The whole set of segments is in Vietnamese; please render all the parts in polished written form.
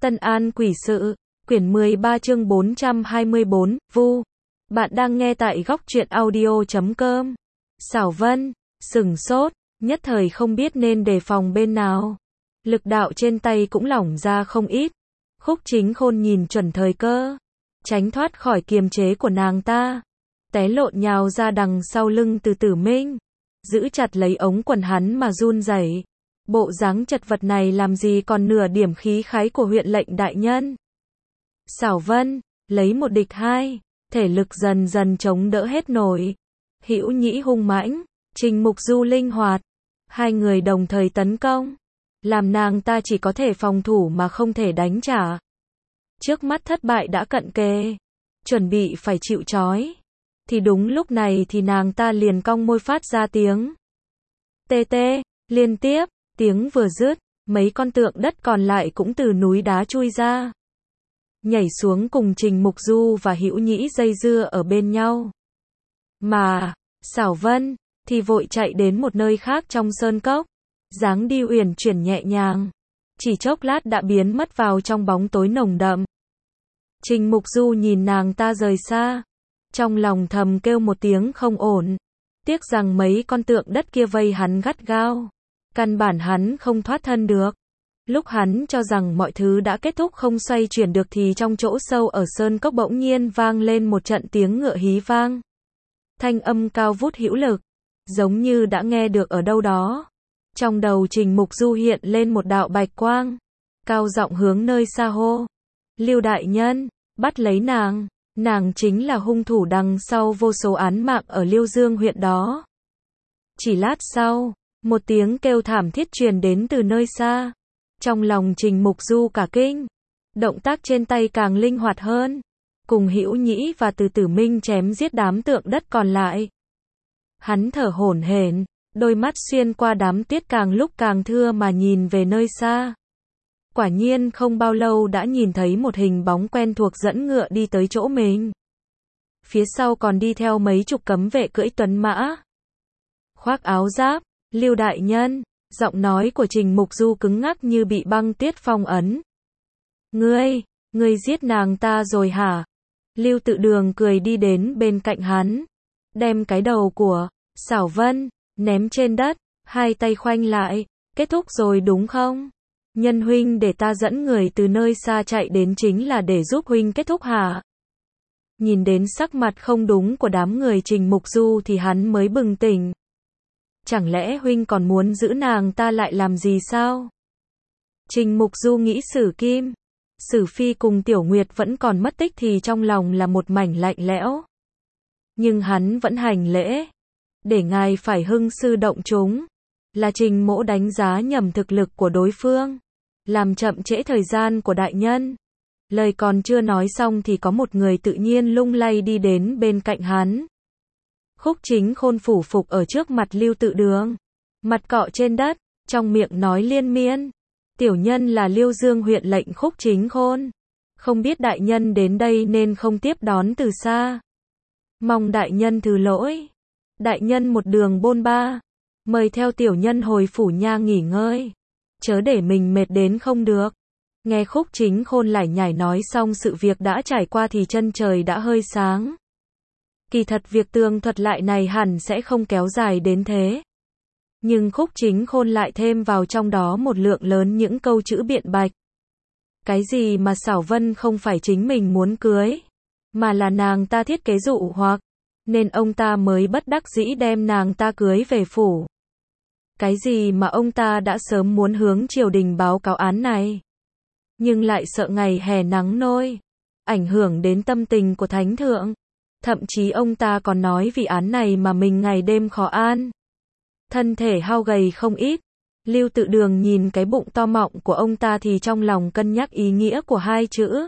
Tân An quỷ sự, quyển 13 chương 424, Vu. Bạn đang nghe tại góc truyện audio.com. Xảo Vân, sừng sốt, nhất thời không biết nên đề phòng bên nào. Lực đạo trên tay cũng lỏng ra không ít. Khúc Chính Khôn nhìn chuẩn thời cơ, tránh thoát khỏi kiềm chế của nàng ta, té lộn nhào ra đằng sau lưng Từ Tử Minh, giữ chặt lấy ống quần hắn mà run rẩy. Bộ dáng chật vật này làm gì còn nửa điểm khí khái của huyện lệnh đại nhân. Xảo Vân, lấy một địch hai, thể lực dần dần chống đỡ hết nổi. Hữu Nhĩ hung mãnh, Trình Mục Du linh hoạt, hai người đồng thời tấn công, làm nàng ta chỉ có thể phòng thủ mà không thể đánh trả. Trước mắt thất bại đã cận kề, chuẩn bị phải chịu trói, thì đúng lúc này thì nàng ta liền cong môi phát ra tiếng tê tê, liên tiếp. Tiếng vừa dứt, mấy con tượng đất còn lại cũng từ núi đá chui ra, nhảy xuống cùng Trình Mục Du và Hữu Nhĩ dây dưa ở bên nhau. Mà, Xảo Vân, thì vội chạy đến một nơi khác trong sơn cốc, dáng đi uyển chuyển nhẹ nhàng, chỉ chốc lát đã biến mất vào trong bóng tối nồng đậm. Trình Mục Du nhìn nàng ta rời xa, trong lòng thầm kêu một tiếng không ổn, tiếc rằng mấy con tượng đất kia vây hắn gắt gao. Căn bản hắn không thoát thân được. Lúc hắn cho rằng mọi thứ đã kết thúc không xoay chuyển được thì trong chỗ sâu ở sơn cốc bỗng nhiên vang lên một trận tiếng ngựa hí vang. Thanh âm cao vút hữu lực, giống như đã nghe được ở đâu đó. Trong đầu Trình Mục Du hiện lên một đạo bạch quang, cao giọng hướng nơi xa hô. Lưu đại nhân, bắt lấy nàng, nàng chính là hung thủ đằng sau vô số án mạng ở Liêu Dương huyện đó. Chỉ lát sau, một tiếng kêu thảm thiết truyền đến từ nơi xa. Trong lòng Trình Mục Du cả kinh, động tác trên tay càng linh hoạt hơn, cùng Hữu Nhĩ và Từ Tử Minh chém giết đám tượng đất còn lại. Hắn thở hổn hển, đôi mắt xuyên qua đám tiết càng lúc càng thưa mà nhìn về nơi xa. Quả nhiên không bao lâu đã nhìn thấy một hình bóng quen thuộc dẫn ngựa đi tới chỗ mình. Phía sau còn đi theo mấy chục cấm vệ cưỡi tuấn mã, khoác áo giáp. Lưu đại nhân, giọng nói của Trình Mục Du cứng ngắc như bị băng tuyết phong ấn. Ngươi giết nàng ta rồi hả? Lưu Tự Đường cười đi đến bên cạnh hắn, đem cái đầu của Xảo Vân ném trên đất, hai tay khoanh lại, kết thúc rồi đúng không? Nhân huynh để ta dẫn người từ nơi xa chạy đến chính là để giúp huynh kết thúc hả? Nhìn đến sắc mặt không đúng của đám người Trình Mục Du thì hắn mới bừng tỉnh. Chẳng lẽ huynh còn muốn giữ nàng ta lại làm gì sao? Trình Mục Du nghĩ Sử Kim, Sử Phi cùng Tiểu Nguyệt vẫn còn mất tích thì trong lòng là một mảnh lạnh lẽo. Nhưng hắn vẫn hành lễ, để ngài phải hưng sư động chúng. Là Trình Mỗ đánh giá nhầm thực lực của đối phương, làm chậm trễ thời gian của đại nhân. Lời còn chưa nói xong thì có một người tự nhiên lung lay đi đến bên cạnh hắn. Khúc Chính Khôn phủ phục ở trước mặt Lưu Tự Đường, mặt cọ trên đất, trong miệng nói liên miên. Tiểu nhân là Liêu Dương huyện lệnh Khúc Chính Khôn. Không biết đại nhân đến đây nên không tiếp đón từ xa. Mong đại nhân thứ lỗi. Đại nhân một đường bôn ba, mời theo tiểu nhân hồi phủ nha nghỉ ngơi. Chớ để mình mệt đến không được. Nghe Khúc Chính Khôn lải nhải nói xong sự việc đã trải qua thì chân trời đã hơi sáng. Kỳ thật việc tường thuật lại này hẳn sẽ không kéo dài đến thế. Nhưng Khúc Chính Khôn lại thêm vào trong đó một lượng lớn những câu chữ biện bạch. Cái gì mà Xảo Vân không phải chính mình muốn cưới, mà là nàng ta thiết kế dụ hoặc, nên ông ta mới bất đắc dĩ đem nàng ta cưới về phủ. Cái gì mà ông ta đã sớm muốn hướng triều đình báo cáo án này, nhưng lại sợ ngày hè nắng nôi, ảnh hưởng đến tâm tình của thánh thượng. Thậm chí ông ta còn nói vì án này mà mình ngày đêm khó an. Thân thể hao gầy không ít. Lưu Tự Đường nhìn cái bụng to mọng của ông ta thì trong lòng cân nhắc ý nghĩa của hai chữ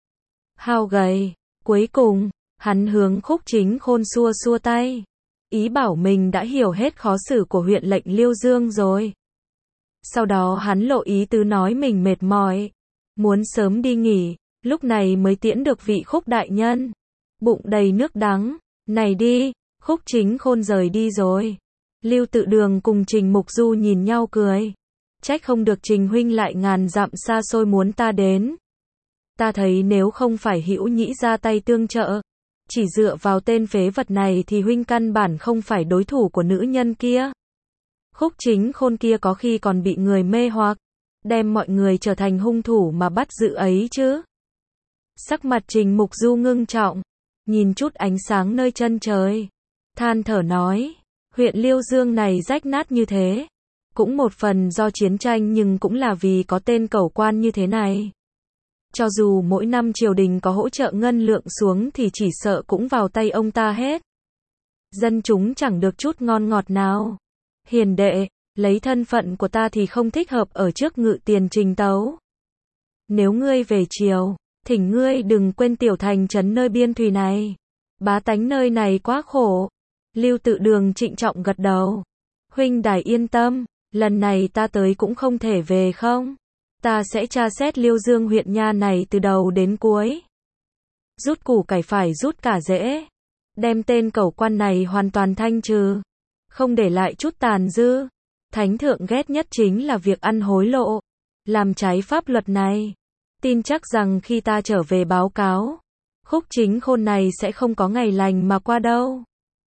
hao gầy. Cuối cùng, hắn hướng Khúc Chính Khôn xua xua tay, ý bảo mình đã hiểu hết khó xử của huyện lệnh Liêu Dương rồi. Sau đó hắn lộ ý tứ nói mình mệt mỏi, muốn sớm đi nghỉ, lúc này mới tiễn được vị Khúc đại nhân. Bụng đầy nước đắng, này đi, Khúc Chính Khôn rời đi rồi. Lưu Tự Đường cùng Trình Mục Du nhìn nhau cười. Trách không được Trình huynh lại ngàn dặm xa xôi muốn ta đến. Ta thấy nếu không phải Hữu Nhĩ ra tay tương trợ, chỉ dựa vào tên phế vật này thì huynh căn bản không phải đối thủ của nữ nhân kia. Khúc Chính Khôn kia có khi còn bị người mê hoặc, đem mọi người trở thành hung thủ mà bắt giữ ấy chứ. Sắc mặt Trình Mục Du ngưng trọng, nhìn chút ánh sáng nơi chân trời, than thở nói, huyện Liêu Dương này rách nát như thế, cũng một phần do chiến tranh nhưng cũng là vì có tên cẩu quan như thế này. Cho dù mỗi năm triều đình có hỗ trợ ngân lượng xuống thì chỉ sợ cũng vào tay ông ta hết. Dân chúng chẳng được chút ngon ngọt nào. Hiền đệ, lấy thân phận của ta thì không thích hợp ở trước ngự tiền Trình tấu. Nếu ngươi về triều, thỉnh ngươi đừng quên tiểu thành trấn nơi biên thùy này. Bá tánh nơi này quá khổ. Lưu Tự Đường trịnh trọng gật đầu. Huynh đài yên tâm, lần này ta tới cũng không thể về không? Ta sẽ tra xét Liêu Dương huyện nha này từ đầu đến cuối. Rút củ cải phải rút cả rễ. Đem tên cẩu quan này hoàn toàn thanh trừ. Không để lại chút tàn dư. Thánh thượng ghét nhất chính là việc ăn hối lộ. Làm trái pháp luật này. Tin chắc rằng khi ta trở về báo cáo, Khúc Chính Khôn này sẽ không có ngày lành mà qua đâu.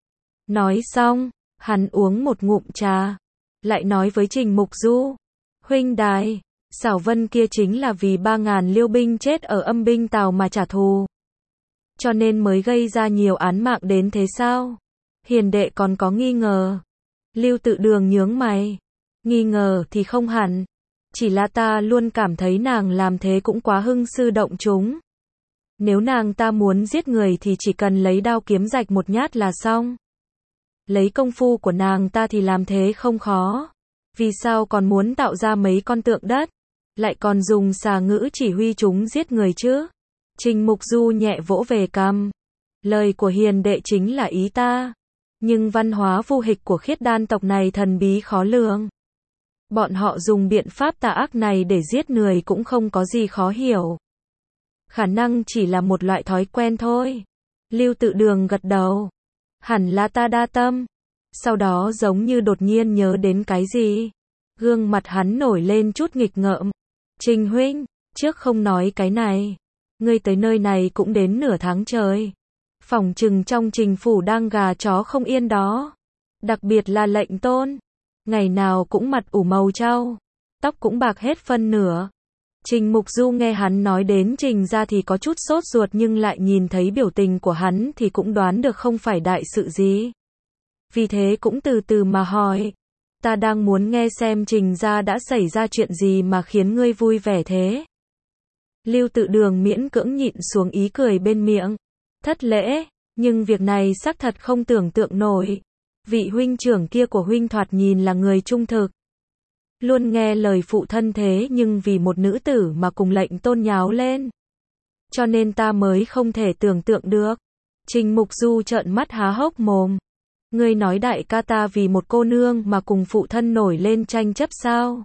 Nói xong, hắn uống một ngụm trà. Lại nói với Trình Mục Du. Huynh đài, Xảo Vân kia chính là vì 3.000 liêu binh chết ở Âm Binh Tào mà trả thù. Cho nên mới gây ra nhiều án mạng đến thế sao? Hiền đệ còn có nghi ngờ. Lưu Tự Đường nhướng mày. Nghi ngờ thì không hẳn. Chỉ là ta luôn cảm thấy nàng làm thế cũng quá hưng sư động chúng. Nếu nàng ta muốn giết người thì chỉ cần lấy đao kiếm rạch một nhát là xong. Lấy công phu của nàng ta thì làm thế không khó. Vì sao còn muốn tạo ra mấy con tượng đất? Lại còn dùng xà ngữ chỉ huy chúng giết người chứ? Trình Mục Du nhẹ vỗ về cằm. Lời của hiền đệ chính là ý ta. Nhưng văn hóa vô hịch của Khiết Đan tộc này thần bí khó lường. Bọn họ dùng biện pháp tà ác này để giết người cũng không có gì khó hiểu. Khả năng chỉ là một loại thói quen thôi. Lưu Tự Đường gật đầu. Hẳn là ta đa tâm. Sau đó giống như đột nhiên nhớ đến cái gì. Gương mặt hắn nổi lên chút nghịch ngợm. Trình huynh, trước không nói cái này. Ngươi tới nơi này cũng đến nửa tháng trời. Phỏng chừng trong Trình phủ đang gà chó không yên đó. Đặc biệt là Lệnh Tôn. Ngày nào cũng mặt ủ màu trao. Tóc cũng bạc hết phân nửa. Trình Mục Du nghe hắn nói đến Trình ra thì có chút sốt ruột nhưng lại nhìn thấy biểu tình của hắn thì cũng đoán được không phải đại sự gì. Vì thế cũng từ từ mà hỏi. Ta đang muốn nghe xem Trình ra đã xảy ra chuyện gì mà khiến ngươi vui vẻ thế. Lưu Tự Đường miễn cưỡng nhịn xuống ý cười bên miệng. Thất lễ, nhưng việc này xác thật không tưởng tượng nổi. Vị huynh trưởng kia của huynh thoạt nhìn là người trung thực. Luôn nghe lời phụ thân thế nhưng vì một nữ tử mà cùng Lệnh Tôn nháo lên. Cho nên ta mới không thể tưởng tượng được. Trình Mục Du trợn mắt há hốc mồm. Ngươi nói đại ca ta vì một cô nương mà cùng phụ thân nổi lên tranh chấp sao?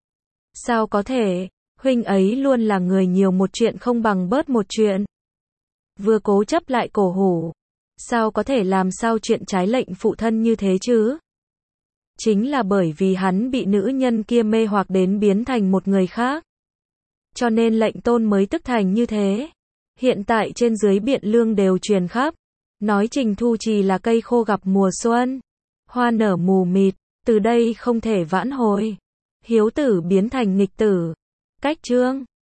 Sao có thể, huynh ấy luôn là người nhiều một chuyện không bằng bớt một chuyện. Vừa cố chấp lại cổ hủ. Sao có thể làm sao chuyện trái lệnh phụ thân như thế chứ? Chính là bởi vì hắn bị nữ nhân kia mê hoặc đến biến thành một người khác. Cho nên Lệnh Tôn mới tức thành như thế. Hiện tại trên dưới Biện Lương đều truyền khắp. Nói Trình Thu Trì là cây khô gặp mùa xuân. Hoa nở mù mịt, từ đây không thể vãn hồi. Hiếu tử biến thành nghịch tử. Cách chương